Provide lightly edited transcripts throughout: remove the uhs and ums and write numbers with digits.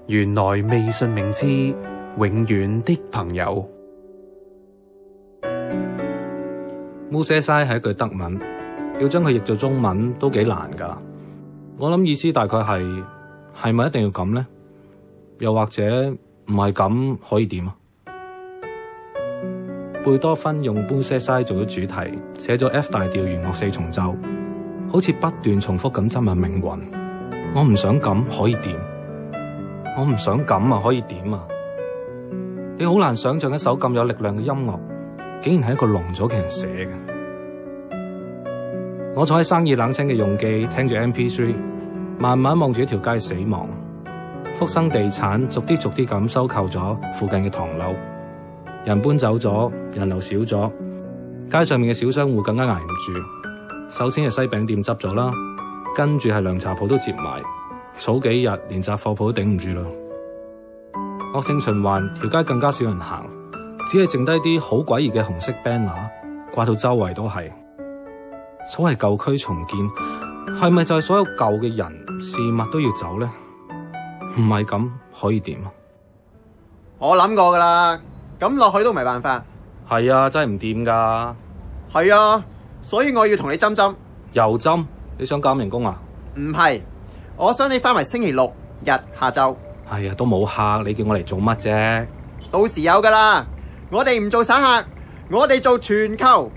原來微信名字永遠的朋友。 Muse Sai 係一句德文，要將佢譯做中文都幾難㗎。我諗意思大概係咪一定要咁呢？又或者唔係咁可以點啊？貝多芬用 Muse Sai 做咗主題，寫咗 F 大調弦樂四重奏，好似不斷重複咁質問命運。我唔想咁可以點？我唔想咁啊可以點啊？你好難想象一首咁有力量嘅音樂，竟然係一個聾咗嘅人寫嘅。我坐喺生意冷清嘅用記，聽住 MP3， 慢慢望住一條街死亡。福生地產逐啲咁收購咗附近嘅唐樓，人搬走咗，人流少咗，街上面嘅小商戶更加捱唔住。首先係西餅店執咗啦，跟住係涼茶鋪都接埋，早幾日連雜貨鋪都頂唔住啦。惡性循環，條街更加少人行，只係剩低啲好詭異嘅紅色 banner， 掛到周圍都係。所謂舊區重建，係咪就係所有舊嘅人事物都要走呢？唔係咁可以點啊？ 我諗過噶啦，咁落去都唔係辦法。 係啊，真係唔掂噶。 係啊，所以我要同你針針。 又針？你想減人工啊？ 唔係，我想你翻埋星期六日下晝。 係啊，都冇客，你叫我嚟做乜啫？ 到時有噶啦，我哋唔做散客，我哋做全球。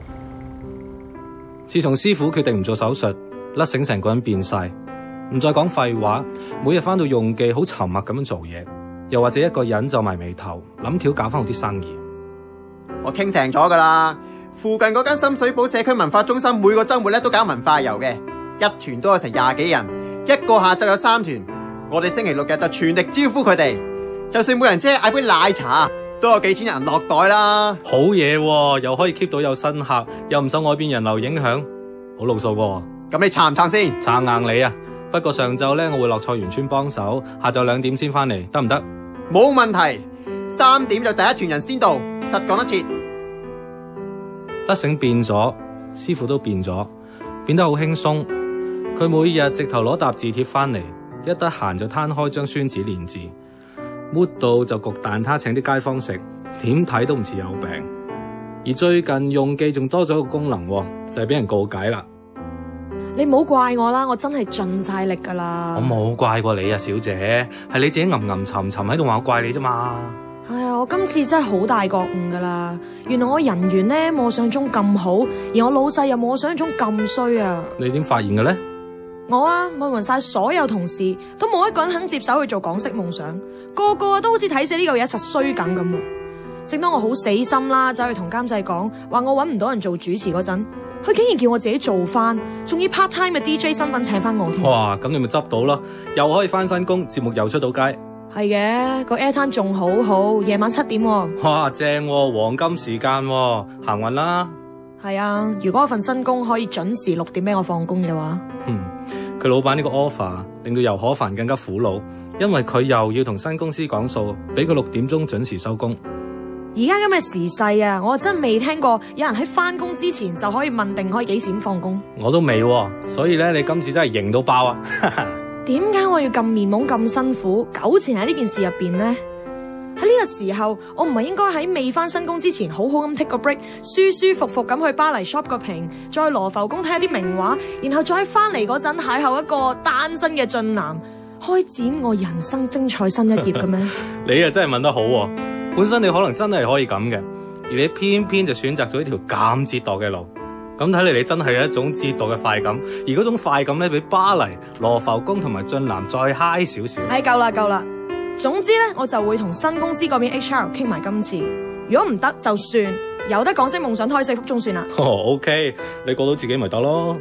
自從師傅決定唔做手術，甩繩成個人變晒，唔再講廢話，每日翻到用記好沉默咁樣做嘢，又或者一個人皺埋眉頭諗橋搞翻好啲生意。 我傾成咗噶啦，附近嗰間深水埗社區文化中心每個周末都搞文化遊嘅，一團都有成20幾人，一個下晝有3團。我哋星期六日就全力招呼佢哋，就算每人只係嗌杯奶茶，都有幾千人落袋啦。 好嘢喎，又可以 keep 到有新客，又唔受外邊人流影響，好路數喎。 咁你撐唔撐先？ 撐硬你啊！不過上晝呢，我會落菜園村幫手，下晝2點先翻嚟，得唔得？ 冇問題，3點就第一團人先到，實講得切。 甩繩變咗，師傅都變咗，變得好輕鬆。佢每日直頭攞沓字帖翻嚟，一得閒就攤開張宣紙練字，mood到就焗蛋撻請啲街坊食，點睇都唔似有病。而最近用記仲多咗個功能，就係俾人告解啦。 你唔好怪我啦，我真係盡晒力噶啦。 我冇怪過你啊，小姐，係你自己吟沉喺度話我怪你啫嘛。 係啊，我今次真係好大覺悟噶啦。原來我人緣呢冇我想像中咁好，而我老細又冇我想像中咁衰啊。 你點發現嘅呢？ 我問勻晒所有同事，都冇一個人肯接手去做港式夢想，個個都好似睇死呢嚿嘢實衰緊咁。正當我好死心啦，走去同監製講話我搵唔到人做主持嗰陣，佢竟然叫我自己做翻，仲以 part time 嘅 DJ 身份請翻我添。 哇，咁你咪執到咯，又可以翻新工，節目又出到街。 係嘅，個 airtime 仲好，夜晚7點喎。 哇，正喎，黃金時間喎，行運啦。 係啊，如果我份新工可以準時6點俾我放工嘅話。 佢老闆呢個 offer 令到游可凡更加苦惱，因為佢又要同新公司講數，俾佢6點鐘準時收工。 而家咁嘅時勢啊，我真未聽過有人喺翻工之前就可以問定可以幾時放工。 我都未喎，所以咧你今次真係型到爆啊！ 點解我要咁面懵咁辛苦糾纏喺呢件事入邊呢？喺呢個時候，我唔係應該喺未翻新工之前好好咁 take 個 break， 舒舒服服咁去巴黎 shop 個屏，再去羅浮宮睇下啲名畫，然後再喺翻嚟嗰陣邂逅一個單身嘅俊男，開展我人生精彩新一頁嘅咩？ 你啊真係問得好喎，本身你可能真係可以咁嘅，而你偏偏就選擇咗呢條咁折墮嘅路。咁睇嚟你真係有一種折墮嘅快感，而嗰種快感咧比巴黎、羅浮宮同埋俊男再 high 少少。 夠啦。總之咧，我就會同新公司嗰邊 HR 傾埋今次。如果唔得就算，有得港式夢想胎死腹中算啦。 OK， 你過到自己咪得咯。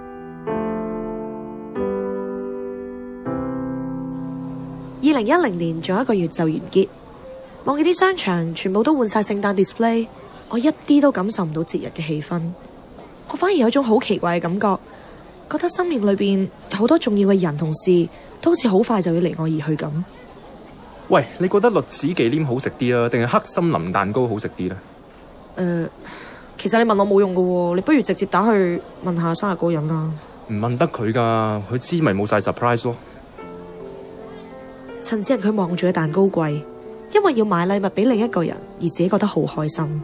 2010年仲有1個月就完結，望見啲商場全部都換晒聖誕 display， 我一啲都感受唔到節日嘅氣氛。我反而有一種好奇怪嘅感覺，覺得生命裏邊好多重要嘅人同事都好似好快就要離我而去咁。 喂，你覺得栗子忌廉好食啲啊，定係黑森林蛋糕好食啲呢？ 其實你問我冇用㗎喎，你不如直接打去問下生日嗰個人啦。 唔問得佢㗎，佢知咪冇晒 surprise 咯。 陳子仁佢望住嘅蛋糕櫃，因為要買禮物俾另一個人而自己覺得好開心。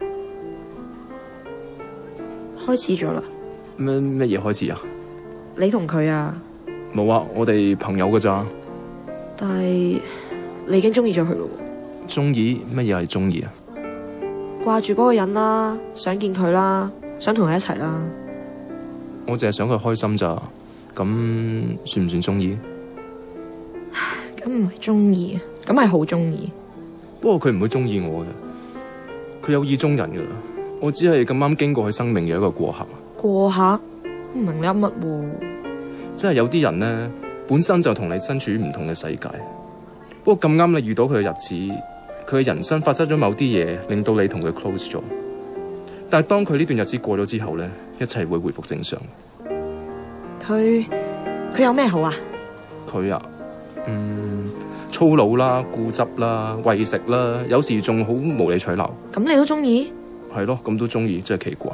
開始咗啦。 咩嘢開始啊？ 你同佢啊？ 冇啊，我哋朋友㗎咋。 但係你已經中意咗佢咯。 中意？乜嘢係中意啊？ 掛住嗰個人啦，想見佢啦，想同佢一齊啦。 我淨係想佢開心咋，咁算唔算中意？ 咁唔係中意，咁係好中意。 不過佢唔會中意我嘅，佢有意中人噶啦。我只係咁啱經過佢生命嘅一個過客。過客？ 唔明你噏乜喎？ 即係有啲人咧，本身就同你身處於唔同嘅世界。不過咁啱你遇到佢嘅日子，佢嘅人生發生咗某啲嘢，令到你同佢 close 咗。但係當佢呢段日子過咗之後咧，一切會回復正常。 佢有咩好啊？ 佢啊，粗魯啦、固執啦、為食啦，有時仲好無理取鬧。 咁你都中意？ 係咯，咁都中意，真係奇怪。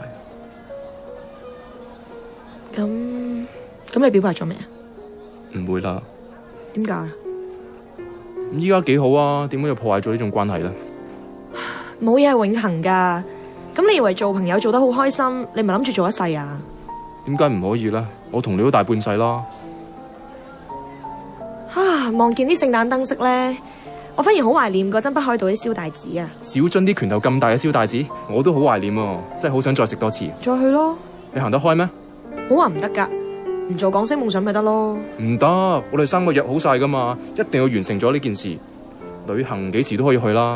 咁你表白咗未啊？ 唔會啦。 點解？ 依家幾好啊，點解要破壞咗呢種關係咧？ 冇嘢係永恆噶。咁你以為做朋友做得好開心，你咪諗住做一世啊？ 點解唔可以咧？我同你都大半世啦。 望見啲聖誕燈飾咧，我反而好懷念嗰陣北海道啲燒帶子啊！ 小樽啲拳頭咁大嘅燒帶子，我都好懷念喎，真係好想再食多次。 再去咯。 你行得開咩？ 冇話唔得噶，唔做港星夢想咪得咯。 唔得，我哋3個約好晒噶嘛，一定要完成咗呢件事。旅行幾時都可以去啦。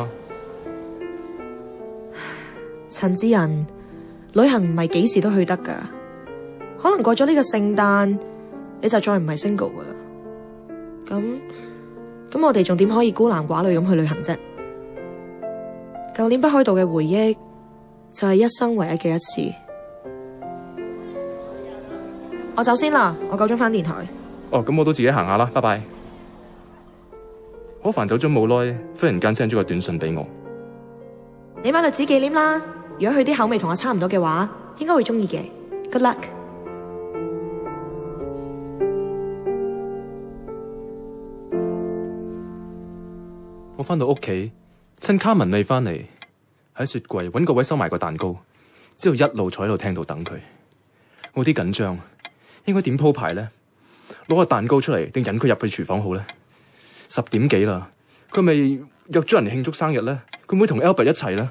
陳子仁，旅行唔係幾時都去得噶，可能過咗呢個聖誕，你就再唔係 single 噶啦。咁我哋仲點可以孤男寡女咁去旅行啫？舊年北海道嘅回憶就係一生唯一嘅一次。我走先啦，我9點返電台。 哦，咁我都自己行下啦，拜拜。可凡走咗冇耐，忽然間 send 咗個短信俾我。 你買栗子紀念啦，如果佢啲口味同我差唔多嘅話，應該會中意嘅。Good luck。 我返到屋企，趁卡文未返嚟，喺雪櫃搵個位收埋個蛋糕，之後一路坐喺度廳度等佢。我啲緊張，應該點鋪排咧？攞個蛋糕出嚟定引佢入去廚房好咧？10點幾啦，佢咪約咗人嚟慶祝生日咧？佢唔會同 Albert 一齊咧？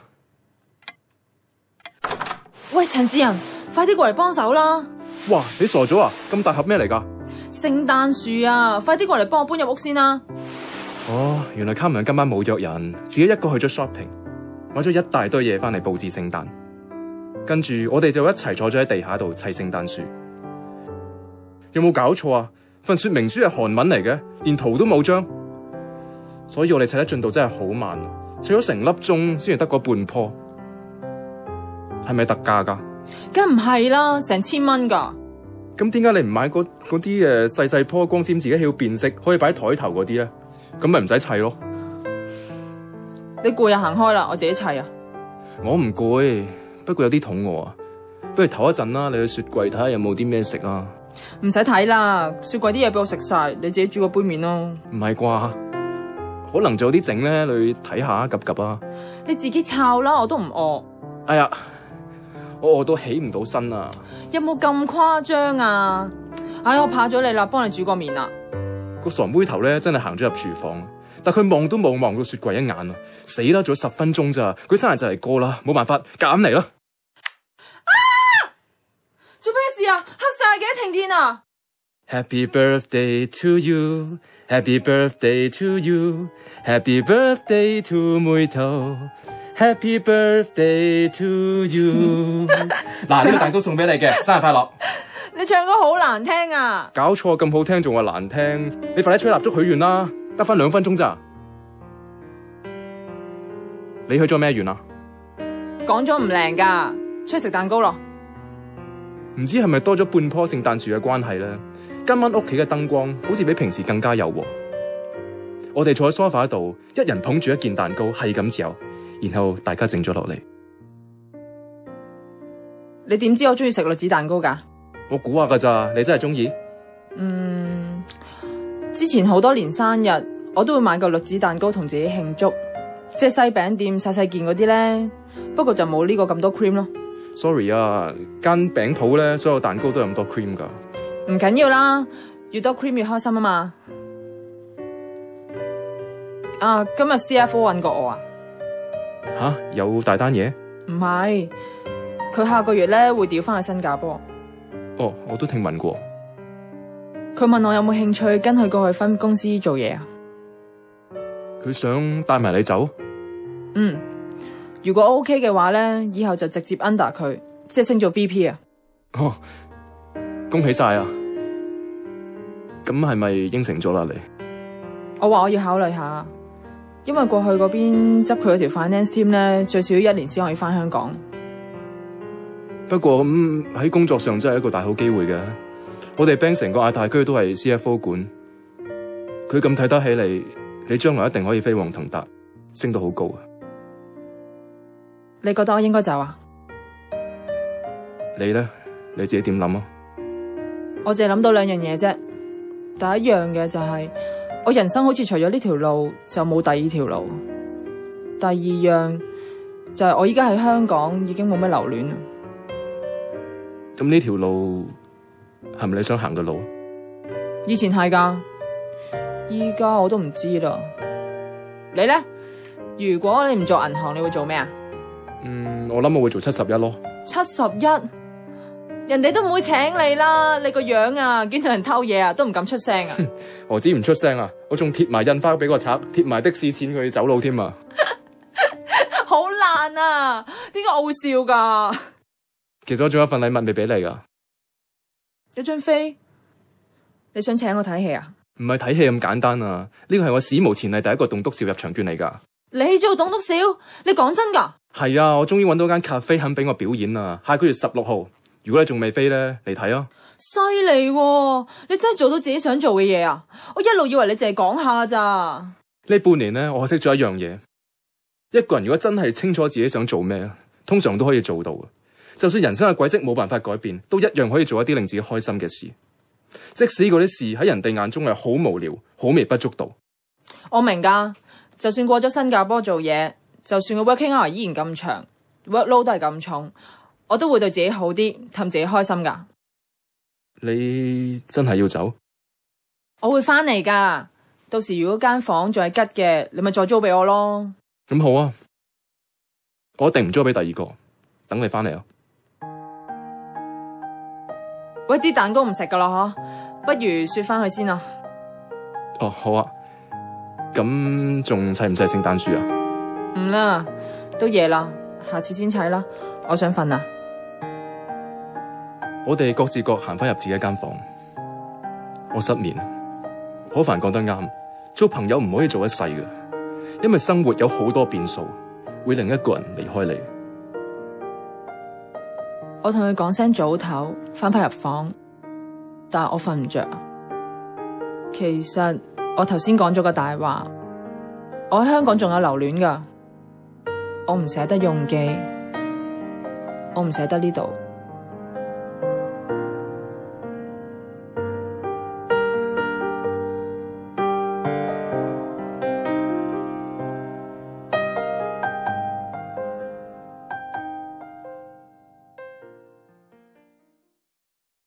喂，陳子仁，快啲過嚟幫手啦！ 哇，你傻咗啊？咁大盒咩嚟噶？ 聖誕樹啊，快啲過嚟幫我搬入屋先啦！ 哦，原來卡文今晚冇約人，自己一個去咗 shopping， 買咗一大堆嘢翻嚟佈置聖誕。跟住我哋就一齊坐咗喺地下度砌聖誕樹。有冇搞錯啊？份說明書係韓文嚟嘅，連圖都冇張，所以我哋砌得進度真係好慢，砌咗成粒鐘先至得嗰半棵。係咪特價噶？ 梗唔係啦，成1000蚊噶。 咁點解你唔買嗰啲細細棵光纖自己要變色，可以擺喺台頭嗰啲咧？咁咪唔使砌咯。 你攰啊，行開啦，我自己砌啊。 我唔攰，不過有啲肚餓啊。不如唞一陣啦，你去雪櫃睇下有冇啲咩食啊。 唔使睇啦，雪櫃啲嘢俾我食晒，你自己煮個杯麵咯。 唔係啩？可能仲有啲整咧，你睇下，及及啊。 你自己炒啦，我都唔餓。 哎呀，我餓到起唔到身啊！ 有冇咁誇張啊？唉，我怕咗你啦，幫你煮個麵啦。 個傻妹頭咧真係行咗入廚房，但佢望都冇望到雪櫃一眼啊！死啦，仲有10分鐘咋？佢生日就嚟過啦，冇辦法，夾硬嚟啦！ 做咩事啊？黑晒嘅，停電啊 ！Happy birthday to you, Happy birthday to you, Happy birthday to 妹頭 ，Happy birthday to you。嗱，呢個蛋糕送俾你嘅，生日快樂！ 你唱歌好難聽啊！ 搞錯，咁好聽仲話難聽，你快啲吹蠟燭許願啦，得返2分鐘咋？你許咗咩願啊？ 講咗唔靚噶，出去食蛋糕咯。 唔知係咪多咗半棵聖誕樹嘅關係咧？今晚屋企嘅燈光好似比平時更加柔和。我哋坐喺 sofa 度，一人捧住一件蛋糕，係咁嚼，然後大家靜咗落嚟。 你點知我中意食栗子蛋糕噶？ 我估下噶咋，你真係中意？ 之前好多年生日， 我都會買個栗子蛋糕同自己慶祝，即係西餅店細細件嗰啲咧。不過就冇呢個咁多 cream 咯。 Sorry 啊，間餅鋪咧，所有蛋糕都有咁多 cream 㗎。 唔緊要啦，越多 cream 越開心啊嘛。啊，今日 CFO 搵過我啊？ 吓，有大單嘢？ 唔係，佢下個月咧會調翻去新加坡。 哦，我都聽聞過。 佢問我有冇興趣跟佢過去分公司做嘢啊？ 佢想帶埋你走？ 嗯，如果 OK 嘅話咧，以後就直接 under 佢，即係升做 VP 啊。 哦，恭喜晒啊！咁係咪應承咗啦？你？ 我話我要考慮下，因為過去嗰邊執佢嗰條 finance team 咧，最少1年先可以翻香港。 不過咁喺工作上真係一個大好機會嘅。我哋 bank 成個亞太區都係 CFO 管，佢咁睇得起你，你將來一定可以飛黃騰達，升到好高啊！ 你覺得我應該走啊？ 你咧，你自己點諗啊？ 我淨係諗到2樣嘢啫。第一樣嘅就係我人生好似除咗呢條路就冇第二條路。第二樣就係我依家喺香港已經冇咩留戀啦。 咁呢條路係咪你想行嘅路？ 以前係噶，依家我都唔知啦。你咧？如果你唔做銀行，你會做咩啊？ 我諗我會做71咯。 71？人哋都唔會請你啦，你個樣啊，見到人偷嘢啊，都唔敢出聲啊。 我只唔出聲啊，我仲貼埋印花俾個賊，貼埋的士錢佢走佬添啊。 好爛啊！點解我會笑噶？ 其實我仲有一份禮物未俾你噶。 有張飛？你想請我睇戲啊？ 唔係睇戲咁簡單啊！呢個係我史無前例第一個棟篤笑入場券嚟噶。 你做棟篤笑？你講真噶？ 係啊，我終於揾到間咖啡肯俾我表演啊！下個月16號，如果你仲未飛咧，嚟睇啊！ 犀利喎！你真係做到自己想做嘅嘢啊！我一路以為你淨係講下咋。 呢半年咧，我學識咗一樣嘢：一個人如果真係清楚自己想做咩，通常都可以做到。就算人生嘅軌跡冇辦法改變，都一樣可以做一啲令自己開心嘅事。即使嗰啲事喺人哋眼中係好無聊、好微不足道。 我明噶，就算過咗新加坡做嘢，就算個 working hour 依然咁長，workload 都係咁重，我都會對自己好啲，氹自己開心噶。 你真係要走？ 我會翻嚟噶，到時如果間房仲係吉嘅，你咪再租俾我咯。 咁好啊，我一定唔租俾第二個，等你翻嚟啊。 喂，啲蛋糕唔食噶啦嗬，不如雪翻去先啊。 哦，好啊。咁仲砌唔砌聖誕樹啊？ 唔啦，都夜啦，下次先砌啦。我想瞓啦。 我哋各自各行翻入自己間房。我失眠，可凡講得啱，做朋友唔可以做一世嘅，因為生活有好多變數，會令一個人離開你。 我同佢講聲早唞，翻返入房，但係我瞓唔着。其實我頭先講咗個大話，我喺香港仲有留戀噶，我唔捨得用機，我唔捨得呢度。